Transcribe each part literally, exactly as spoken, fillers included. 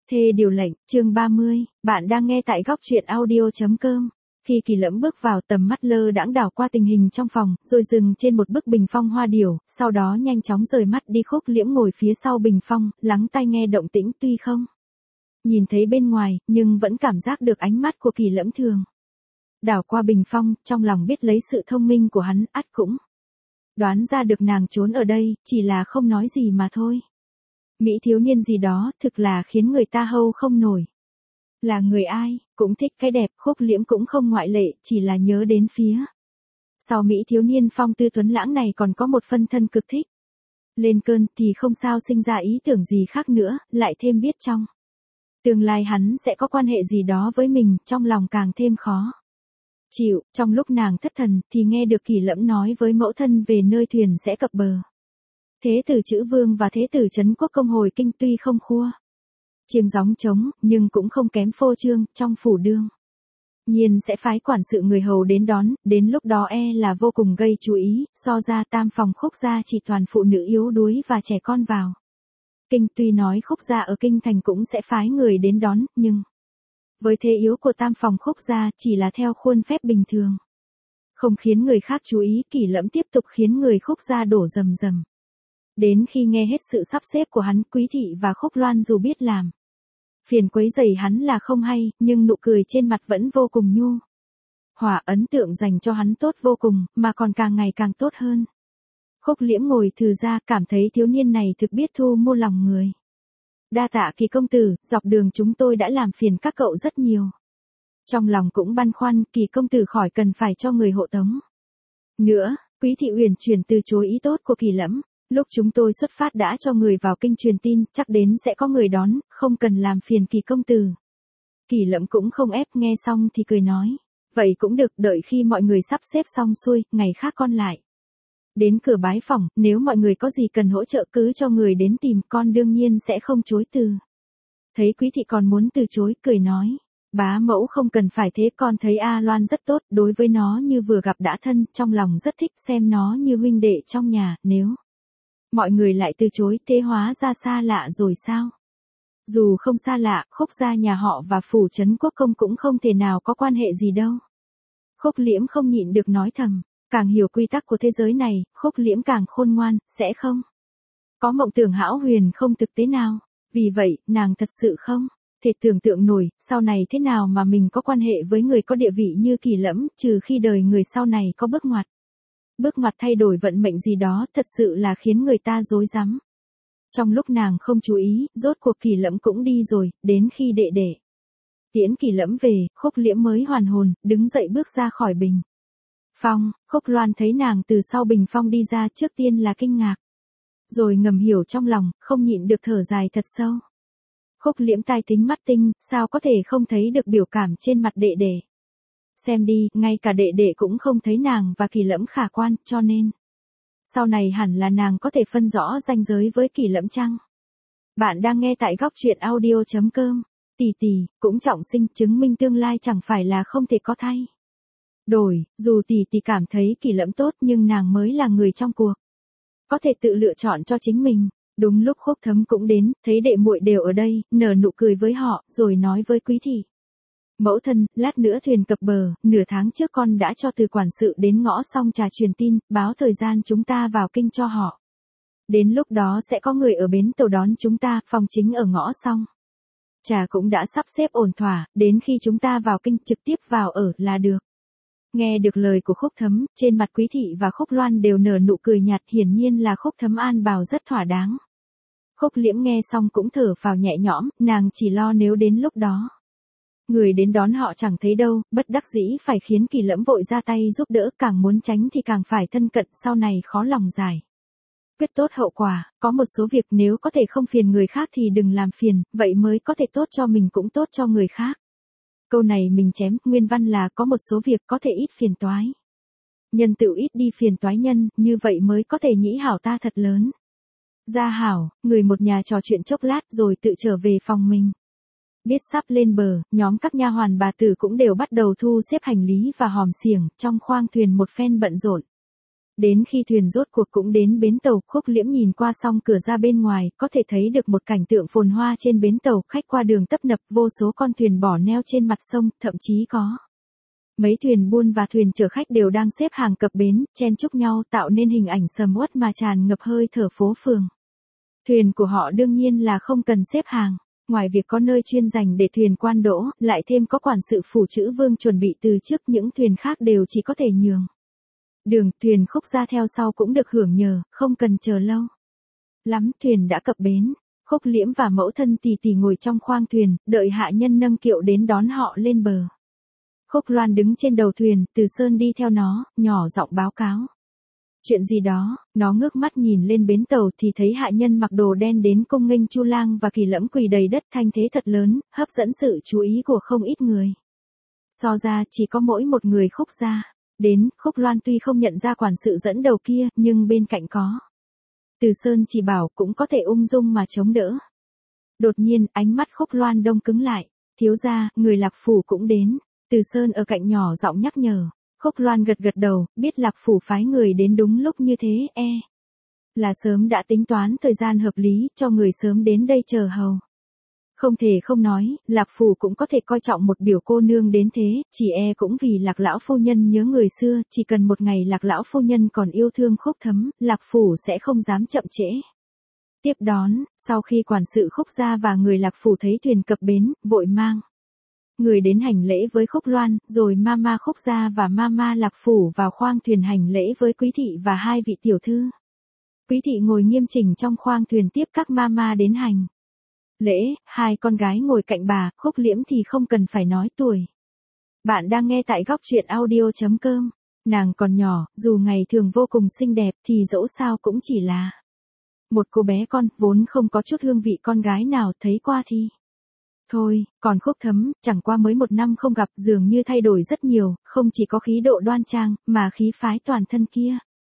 Thê điều lệnh, chương ba mươi, bạn đang nghe tại góc truyện audio.com. Khi Kỳ Lẫm bước vào, tầm mắt lơ đãng đảo qua tình hình trong phòng, rồi dừng trên một bức bình phong hoa điểu, sau đó nhanh chóng rời mắt đi. Khúc Liễm ngồi phía sau bình phong, lắng tai nghe động tĩnh, tuy không nhìn thấy bên ngoài, nhưng vẫn cảm giác được ánh mắt của Kỳ Lẫm thường đảo qua bình phong, trong lòng biết lấy sự thông minh của hắn, ắt cũng đoán ra được nàng trốn ở đây, chỉ là không nói gì mà thôi. Mỹ thiếu niên gì đó, thực là khiến người ta hâu không nổi. Là người ai, cũng thích cái đẹp. Khúc Liễm cũng không ngoại lệ, chỉ là nhớ đến phía sau Mỹ thiếu niên phong tư tuấn lãng này còn có một phân thân cực thích. Lên cơn thì không sao sinh ra ý tưởng gì khác nữa, lại thêm biết trong tương lai hắn sẽ có quan hệ gì đó với mình, trong lòng càng thêm khó chịu. Trong lúc nàng thất thần, thì nghe được Kỳ Lẫm nói với mẫu thân về nơi thuyền sẽ cập bờ. Thế tử Chữ Vương và thế tử Trấn Quốc công hồi kinh, tuy không khua chiêng gióng trống, nhưng cũng không kém phô trương. Trong phủ đương nhiên sẽ phái quản sự người hầu đến đón, đến lúc đó e là vô cùng gây chú ý. So ra tam phòng Khúc gia chỉ toàn phụ nữ yếu đuối và trẻ con vào kinh. Tuy nói Khúc gia ở kinh thành cũng sẽ phái người đến đón, nhưng với thế yếu của tam phòng Khúc gia chỉ là theo khuôn phép bình thường, không khiến người khác chú ý. Kỳ Lẫm tiếp tục khiến người Khúc gia đổ rầm rầm. Đến khi nghe hết sự sắp xếp của hắn, Quý thị và Khúc Loan dù biết làm phiền quấy rầy hắn là không hay, nhưng nụ cười trên mặt vẫn vô cùng nhu hòa, ấn tượng dành cho hắn tốt vô cùng, mà còn càng ngày càng tốt hơn. Khúc Liễm ngồi thừ ra, cảm thấy thiếu niên này thực biết thu mua lòng người. Đa tạ Kỳ công tử, dọc đường chúng tôi đã làm phiền các cậu rất nhiều. Trong lòng cũng băn khoăn, Kỳ công tử khỏi cần phải cho người hộ tống nữa. Quý thị uyển chuyển từ chối ý tốt của Kỳ Lẫm. Lúc chúng tôi xuất phát đã cho người vào kinh truyền tin, chắc đến sẽ có người đón, không cần làm phiền Kỳ công tử. Kỳ Lẫm cũng không ép, nghe xong thì cười nói, vậy cũng được, đợi khi mọi người sắp xếp xong xuôi, ngày khác con lại đến cửa bái phỏng, nếu mọi người có gì cần hỗ trợ cứ cho người đến tìm, con đương nhiên sẽ không chối từ. Thấy Quý thị còn muốn từ chối, cười nói, bá mẫu không cần phải thế, con thấy A Loan rất tốt, đối với nó như vừa gặp đã thân, trong lòng rất thích, xem nó như huynh đệ trong nhà. Nếu mọi người lại từ chối, thế hóa ra xa lạ rồi sao? Dù không xa lạ, Khúc gia nhà họ và phủ Trấn Quốc công cũng không thể nào có quan hệ gì đâu. Khúc Liễm không nhịn được nói thầm, càng hiểu quy tắc của thế giới này, Khúc Liễm càng khôn ngoan, sẽ không có mộng tưởng hão huyền không thực tế nào. Vì vậy, nàng thật sự không thể tưởng tượng nổi, sau này thế nào mà mình có quan hệ với người có địa vị như Kỳ Lẫm, trừ khi đời người sau này có bước ngoặt. Bước ngoặt thay đổi vận mệnh gì đó, thật sự là khiến người ta rối rắm. Trong lúc nàng không chú ý, rốt cuộc Kỳ Lẫm cũng đi rồi, đến khi đệ đệ tiễn Kỳ Lẫm về, Khúc Liễm mới hoàn hồn, đứng dậy bước ra khỏi bình phong. Khúc Loan thấy nàng từ sau bình phong đi ra, trước tiên là kinh ngạc, rồi ngầm hiểu trong lòng, không nhịn được thở dài thật sâu. Khúc Liễm tai tính mắt tinh, sao có thể không thấy được biểu cảm trên mặt đệ đệ. Xem đi, ngay cả đệ đệ cũng không thấy nàng và Kỳ Lẫm khả quan, cho nên sau này hẳn là nàng có thể phân rõ ranh giới với Kỳ Lẫm chăng? Bạn đang nghe tại góc truyện audio.com. Tỷ tỷ, cũng trọng sinh, chứng minh tương lai chẳng phải là không thể có thay đổi. Dù tỷ tỷ cảm thấy Kỳ Lẫm tốt, nhưng nàng mới là người trong cuộc, có thể tự lựa chọn cho chính mình. Đúng lúc Khúc Thấm cũng đến, thấy đệ muội đều ở đây, nở nụ cười với họ, rồi nói với Quý thị, mẫu thân, lát nữa thuyền cập bờ, nửa tháng trước con đã cho từ quản sự đến ngõ xong trà truyền tin, báo thời gian chúng ta vào kinh cho họ. Đến lúc đó sẽ có người ở bến tàu đón chúng ta, phòng chính ở ngõ xong trà cũng đã sắp xếp ổn thỏa, đến khi chúng ta vào kinh trực tiếp vào ở là được. Nghe được lời của Khúc Thấm, trên mặt Quý thị và Khúc Loan đều nở nụ cười nhạt, hiển nhiên là Khúc Thấm an bài rất thỏa đáng. Khúc Liễm nghe xong cũng thở phào nhẹ nhõm, nàng chỉ lo nếu đến lúc đó người đến đón họ chẳng thấy đâu, bất đắc dĩ phải khiến Kỳ Lẫm vội ra tay giúp đỡ, càng muốn tránh thì càng phải thân cận, sau này khó lòng giải quyết tốt hậu quả. Có một số việc nếu có thể không phiền người khác thì đừng làm phiền, vậy mới có thể tốt cho mình cũng tốt cho người khác. Câu này mình chém, nguyên văn là có một số việc có thể ít phiền toái nhân tự ít đi phiền toái nhân, như vậy mới có thể nhĩ hảo ta thật lớn. Gia hảo, người một nhà trò chuyện chốc lát rồi tự trở về phòng mình. Biết sắp lên bờ, nhóm các nha hoàn bà tử cũng đều bắt đầu thu xếp hành lý và hòm xiềng, trong khoang thuyền một phen bận rộn. Đến khi thuyền rốt cuộc cũng đến bến tàu, Khúc Liễm nhìn qua xong cửa ra bên ngoài, có thể thấy được một cảnh tượng phồn hoa trên bến tàu, khách qua đường tấp nập, vô số con thuyền bỏ neo trên mặt sông, thậm chí có mấy thuyền buôn và thuyền chở khách đều đang xếp hàng cập bến, chen chúc nhau tạo nên hình ảnh sầm uất mà tràn ngập hơi thở phố phường. Thuyền của họ đương nhiên là không cần xếp hàng, ngoài việc có nơi chuyên dành để thuyền quan đỗ, lại thêm có quản sự phủ chữ Vương chuẩn bị từ trước, những thuyền khác đều chỉ có thể nhường đường, thuyền Khúc Gia theo sau cũng được hưởng nhờ, không cần chờ lâu lắm thuyền đã cập bến. Khúc Liễm và mẫu thân Tỷ Tỷ ngồi trong khoang thuyền, đợi hạ nhân nâng kiệu đến đón họ lên bờ. Khúc Loan đứng trên đầu thuyền, Từ Sơn đi theo nó, nhỏ giọng báo cáo chuyện gì đó. Nó ngước mắt nhìn lên bến tàu thì thấy hạ nhân mặc đồ đen đến cung nghênh Chu Lang và Kỳ Lẫm quỳ đầy đất, thanh thế thật lớn, hấp dẫn sự chú ý của không ít người. So ra chỉ có mỗi một người Khúc Gia đến. Khúc Loan tuy không nhận ra quản sự dẫn đầu kia, nhưng bên cạnh có Từ Sơn chỉ bảo, cũng có thể ung dung mà chống đỡ. Đột nhiên, ánh mắt Khúc Loan đông cứng lại. Thiếu gia, người Lạc Phủ cũng đến. Từ Sơn ở cạnh nhỏ giọng nhắc nhở. Khúc Loan gật gật đầu, biết Lạc Phủ phái người đến đúng lúc như thế, e là sớm đã tính toán thời gian hợp lý, cho người sớm đến đây chờ hầu. Không thể không nói, Lạc Phủ cũng có thể coi trọng một biểu cô nương đến thế, chỉ e cũng vì Lạc lão phu nhân nhớ người xưa, chỉ cần một ngày Lạc lão phu nhân còn yêu thương Khúc Thấm, Lạc Phủ sẽ không dám chậm trễ tiếp đón. Sau khi quản sự Khúc Gia và người Lạc Phủ thấy thuyền cập bến, vội mang người đến hành lễ với Khúc Loan, rồi Mama Khúc Gia và Mama Lạc Phủ vào khoang thuyền hành lễ với quý thị và hai vị tiểu thư. Quý thị ngồi nghiêm chỉnh trong khoang thuyền tiếp các Mama đến hành lễ, hai con gái ngồi cạnh bà. Khúc Liễm thì không cần phải nói tuổi. Bạn đang nghe tại góc truyện audio chấm com. Nàng còn nhỏ, dù ngày thường vô cùng xinh đẹp thì dẫu sao cũng chỉ là một cô bé con, vốn không có chút hương vị con gái nào, thấy qua thì thôi. Còn Khúc Thấm, chẳng qua mới một năm không gặp, dường như thay đổi rất nhiều, không chỉ có khí độ đoan trang, mà khí phái toàn thân kia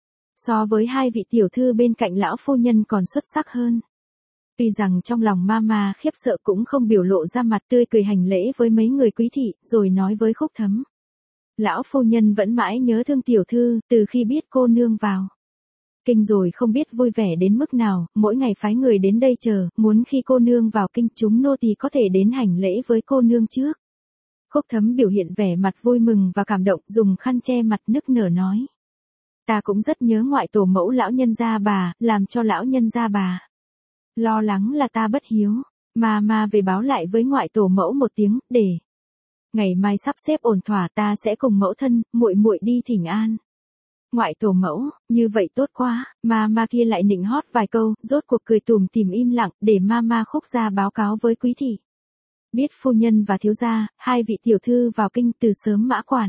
so với hai vị tiểu thư bên cạnh lão phu nhân còn xuất sắc hơn. Tuy rằng trong lòng Mama khiếp sợ cũng không biểu lộ ra mặt, tươi cười hành lễ với mấy người quý thị, rồi nói với Khúc Thấm. Lão phu nhân vẫn mãi nhớ thương tiểu thư, từ khi biết cô nương vào kinh rồi không biết vui vẻ đến mức nào, mỗi ngày phái người đến đây chờ, muốn khi cô nương vào kinh chúng nô tỳ có thể đến hành lễ với cô nương trước. Khúc Thấm biểu hiện vẻ mặt vui mừng và cảm động, dùng khăn che mặt nức nở nói. Ta cũng rất nhớ ngoại tổ mẫu lão nhân gia bà, làm cho lão nhân gia bà lo lắng là ta bất hiếu, mà mà về báo lại với ngoại tổ mẫu một tiếng, để ngày mai sắp xếp ổn thỏa ta sẽ cùng mẫu thân, muội muội đi thỉnh an ngoại tổ mẫu. Như vậy tốt quá. Mà mà kia lại nịnh hót vài câu, rốt cuộc cười tủm tỉm im lặng, để Mama Khúc Gia báo cáo với quý thị. Biết phu nhân và thiếu gia, hai vị tiểu thư vào kinh từ sớm, mã quản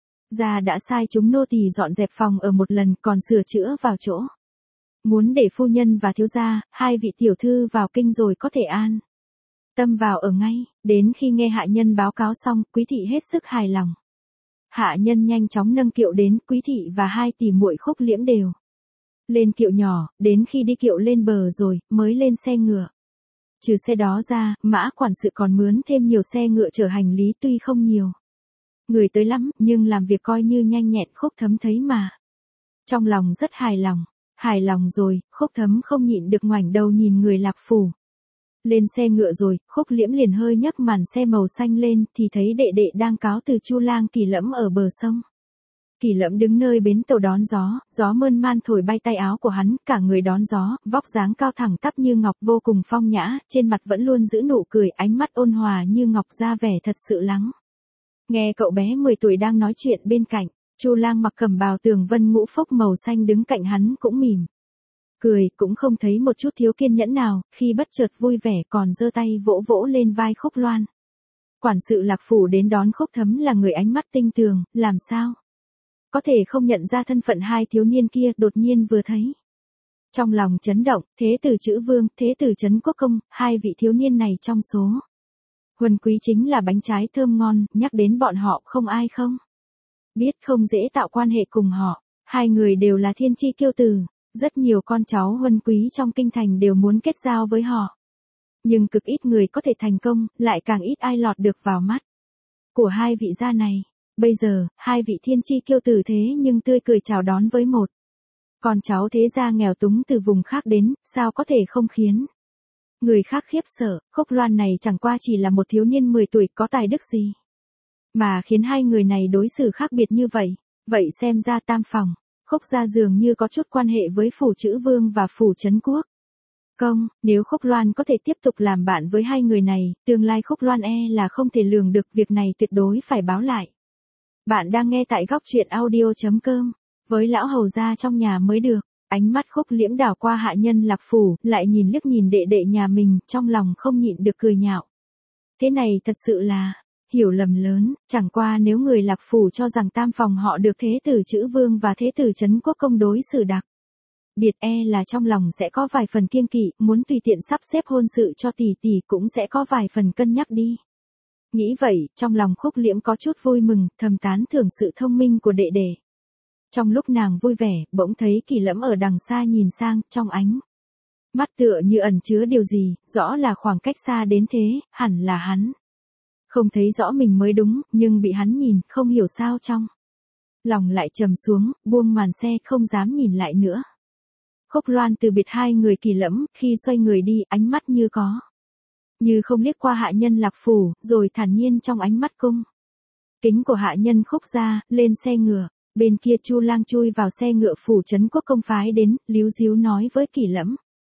gia đã sai chúng nô tỳ dọn dẹp phòng ở một lần, còn sửa chữa vào chỗ. Muốn để phu nhân và thiếu gia, hai vị tiểu thư vào kinh rồi có thể an tâm vào ở ngay. Đến khi nghe hạ nhân báo cáo xong, quý thị hết sức hài lòng. Hạ nhân nhanh chóng nâng kiệu đến, quý thị và hai tỷ muội Khúc Liễm đều lên kiệu nhỏ, đến khi đi kiệu lên bờ rồi, mới lên xe ngựa. Trừ xe đó ra, mã quản sự còn mướn thêm nhiều xe ngựa chở hành lý, tuy không nhiều người tới lắm, nhưng làm việc coi như nhanh nhẹn. Khúc Thấm thấy mà trong lòng rất hài lòng. Hài lòng rồi, Khúc Thấm không nhịn được ngoảnh đầu nhìn người Lạc Phủ. Lên xe ngựa rồi, Khúc Liễm liền hơi nhấc màn xe màu xanh lên, thì thấy đệ đệ đang cáo từ Chu Lang Kỳ Lẫm ở bờ sông. Kỳ Lẫm đứng nơi bến tàu đón gió, gió mơn man thổi bay tay áo của hắn, cả người đón gió, vóc dáng cao thẳng tắp như ngọc, vô cùng phong nhã, trên mặt vẫn luôn giữ nụ cười, ánh mắt ôn hòa như ngọc, ra vẻ thật sự lắng nghe. Cậu bé mười tuổi đang nói chuyện bên cạnh, Chu Lang mặc cẩm bào tường vân ngũ phúc màu xanh đứng cạnh hắn cũng mỉm cười, cũng không thấy một chút thiếu kiên nhẫn nào, khi bất chợt vui vẻ còn giơ tay vỗ vỗ lên vai Khúc Loan. Quản sự Lạc Phủ đến đón Khúc Thấm là người ánh mắt tinh tường, làm sao có thể không nhận ra thân phận hai thiếu niên kia, đột nhiên vừa thấy trong lòng chấn động. Thế tử Chữ Vương, thế tử Trấn Quốc Công, hai vị thiếu niên này trong số huân quý chính là bánh trái thơm ngon, nhắc đến bọn họ không ai không biết không dễ tạo quan hệ cùng họ. Hai người đều là thiên chi kiêu tử, rất nhiều con cháu huân quý trong kinh thành đều muốn kết giao với họ. Nhưng cực ít người có thể thành công, lại càng ít ai lọt được vào mắt của hai vị gia này. Bây giờ, hai vị thiên chi kiêu tử thế nhưng tươi cười chào đón với một Con cháu thế gia nghèo túng từ vùng khác đến, sao có thể không khiến người khác khiếp sợ. Khúc Loan này chẳng qua chỉ là một thiếu niên mười tuổi có tài đức gì mà khiến hai người này đối xử khác biệt như vậy. Vậy xem ra Tam Phòng, Khúc gia dường như có chút quan hệ với phủ Chữ Vương và phủ Trấn Quốc. Công, nếu Khúc Loan có thể tiếp tục làm bạn với hai người này, tương lai Khúc Loan e là không thể lường được, việc này tuyệt đối phải báo lại. Bạn đang nghe tại góc truyện audio chấm com, với lão hầu gia trong nhà mới được. Ánh mắt Khúc Liễm đảo qua hạ nhân Lạc phủ, lại nhìn liếc nhìn đệ đệ nhà mình, trong lòng không nhịn được cười nhạo. Thế này thật sự là hiểu lầm lớn, chẳng qua nếu người Lạc phủ cho rằng Tam Phòng họ được thế tử Chữ Vương và thế tử Trấn Quốc công đối xử đặc biệt, e là trong lòng sẽ có vài phần kiêng kỵ, muốn tùy tiện sắp xếp hôn sự cho tỷ tỷ cũng sẽ có vài phần cân nhắc đi. Nghĩ vậy, trong lòng Khúc Liễm có chút vui mừng, thầm tán thưởng sự thông minh của đệ đệ. Trong lúc nàng vui vẻ, bỗng thấy Kỳ Lẫm ở đằng xa nhìn sang, trong ánh mắt tựa như ẩn chứa điều gì, rõ là khoảng cách xa đến thế, hẳn là hắn. Không thấy rõ mình mới đúng, nhưng bị hắn nhìn, không hiểu sao trong lòng lại trầm xuống, buông màn xe, không dám nhìn lại nữa. Khúc Loan từ biệt hai người Kỳ Lẫm, khi xoay người đi, ánh mắt như có như không liếc qua hạ nhân Lạc phủ, rồi thản nhiên trong ánh mắt cung kính của hạ nhân Khúc gia, lên xe ngựa. Bên kia Chu Lang chui vào xe ngựa phủ Trấn Quốc công phái đến, líu díu nói với Kỳ Lẫm: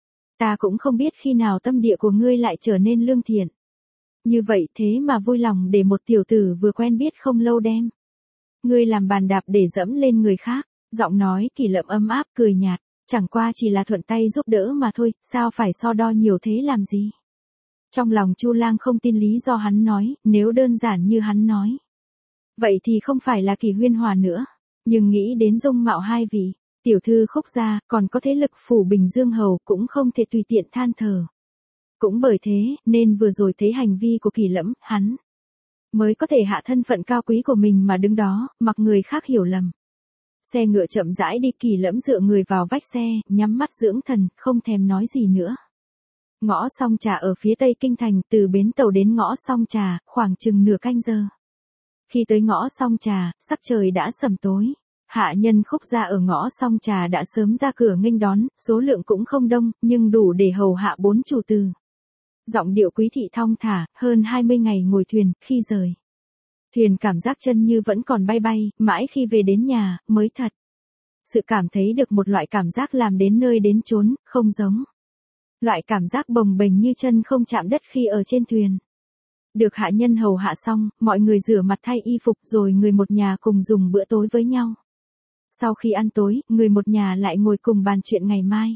Ta cũng không biết khi nào tâm địa của ngươi lại trở nên lương thiện như vậy, thế mà vui lòng để một tiểu tử vừa quen biết không lâu đem ngươi làm bàn đạp để dẫm lên người khác. Giọng nói Kỳ Lẫm ấm áp, cười nhạt, chẳng qua chỉ là thuận tay giúp đỡ mà thôi, sao phải so đo nhiều thế làm gì. Trong lòng Chu Lang không tin lý do hắn nói, nếu đơn giản như hắn nói, vậy thì không phải là Kỳ Huyên Hòa nữa. Nhưng nghĩ đến dung mạo hai vị tiểu thư Khúc gia, còn có thế lực phủ Bình Dương hầu, cũng không thể tùy tiện than thở. Cũng bởi thế, nên vừa rồi thấy hành vi của Kỳ Lẫm, hắn mới có thể hạ thân phận cao quý của mình mà đứng đó, mặc người khác hiểu lầm. Xe ngựa chậm rãi đi, Kỳ Lẫm dựa người vào vách xe, nhắm mắt dưỡng thần, không thèm nói gì nữa. Ngõ Song Trà ở phía tây kinh thành, từ bến tàu đến ngõ Song Trà, khoảng chừng nửa canh giờ. Khi tới ngõ Song Trà, sắc trời đã sầm tối. Hạ nhân Khúc gia ở ngõ Song Trà đã sớm ra cửa nghênh đón, số lượng cũng không đông, nhưng đủ để hầu hạ bốn chủ từ. Giọng điệu quý thị thong thả, hơn hai mươi ngày ngồi thuyền, khi rời thuyền cảm giác chân như vẫn còn bay bay, mãi khi về đến nhà, mới thật sự cảm thấy được một loại cảm giác làm đến nơi đến chốn, không giống loại cảm giác bồng bềnh như chân không chạm đất khi ở trên thuyền. Được hạ nhân hầu hạ xong, mọi người rửa mặt thay y phục rồi người một nhà cùng dùng bữa tối với nhau. Sau khi ăn tối, người một nhà lại ngồi cùng bàn chuyện ngày mai.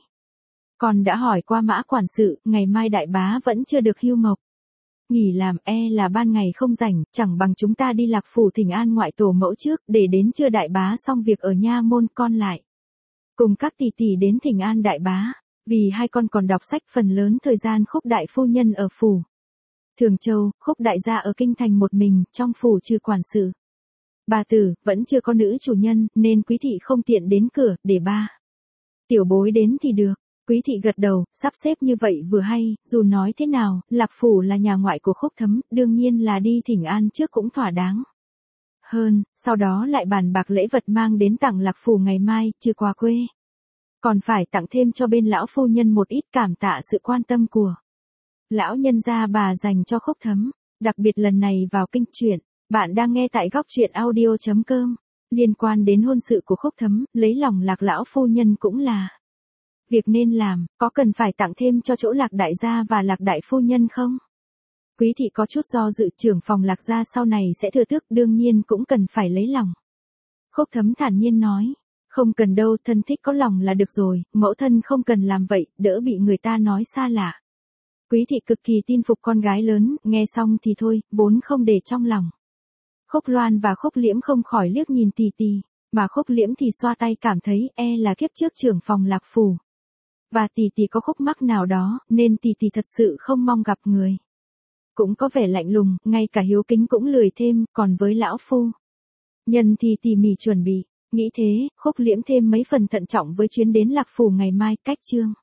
Còn đã hỏi qua Mã quản sự, ngày mai đại bá vẫn chưa được hưu mộc nghỉ làm, e là ban ngày không rảnh, chẳng bằng chúng ta đi Lạc phủ thỉnh an ngoại tổ mẫu trước, để đến trưa đại bá xong việc ở nha môn, con lại cùng các tỷ tỷ đến thỉnh an đại bá. Vì hai con còn đọc sách, phần lớn thời gian Khúc đại phu nhân ở phủ Thường Châu, Khúc đại gia ở kinh thành một mình, trong phủ trừ quản sự bà tử, vẫn chưa có nữ chủ nhân, nên quý thị không tiện đến cửa, để ba tiểu bối đến thì được. Quý thị gật đầu, sắp xếp như vậy vừa hay, dù nói thế nào, Lạc phủ là nhà ngoại của Khúc Thấm, đương nhiên là đi thỉnh an trước cũng thỏa đáng hơn, sau đó lại bàn bạc lễ vật mang đến tặng Lạc phủ ngày mai, trừ quà quê còn phải tặng thêm cho bên lão phu nhân một ít, cảm tạ sự quan tâm của lão nhân gia bà dành cho Khúc Thấm. Đặc biệt lần này vào kinh truyện, bạn đang nghe tại góc truyện audio chấm com, liên quan đến hôn sự của Khúc Thấm, lấy lòng Lạc lão phu nhân cũng là việc nên làm, có cần phải tặng thêm cho chỗ Lạc đại gia và Lạc đại phu nhân không? Quý thị có chút do dự, trưởng phòng Lạc gia sau này sẽ thừa tước, đương nhiên cũng cần phải lấy lòng. Khúc Thấm thản nhiên nói, không cần đâu, thân thích có lòng là được rồi, mẫu thân không cần làm vậy, đỡ bị người ta nói xa lạ. Quý thị cực kỳ tin phục con gái lớn, nghe xong thì thôi, vốn không để trong lòng. Khúc Loan và Khúc Liễm không khỏi liếc nhìn tì tì, mà Khúc Liễm thì xoa tay, cảm thấy e là kiếp trước trưởng phòng Lạc phủ và tì tì có khúc mắc nào đó, nên tì tì thật sự không mong gặp người. Cũng có vẻ lạnh lùng, ngay cả hiếu kính cũng lười thêm, còn với lão phu nhân thì tỉ mỉ chuẩn bị. Nghĩ thế, Khúc Liễm thêm mấy phần thận trọng với chuyến đến Lạc phủ ngày mai, cách chương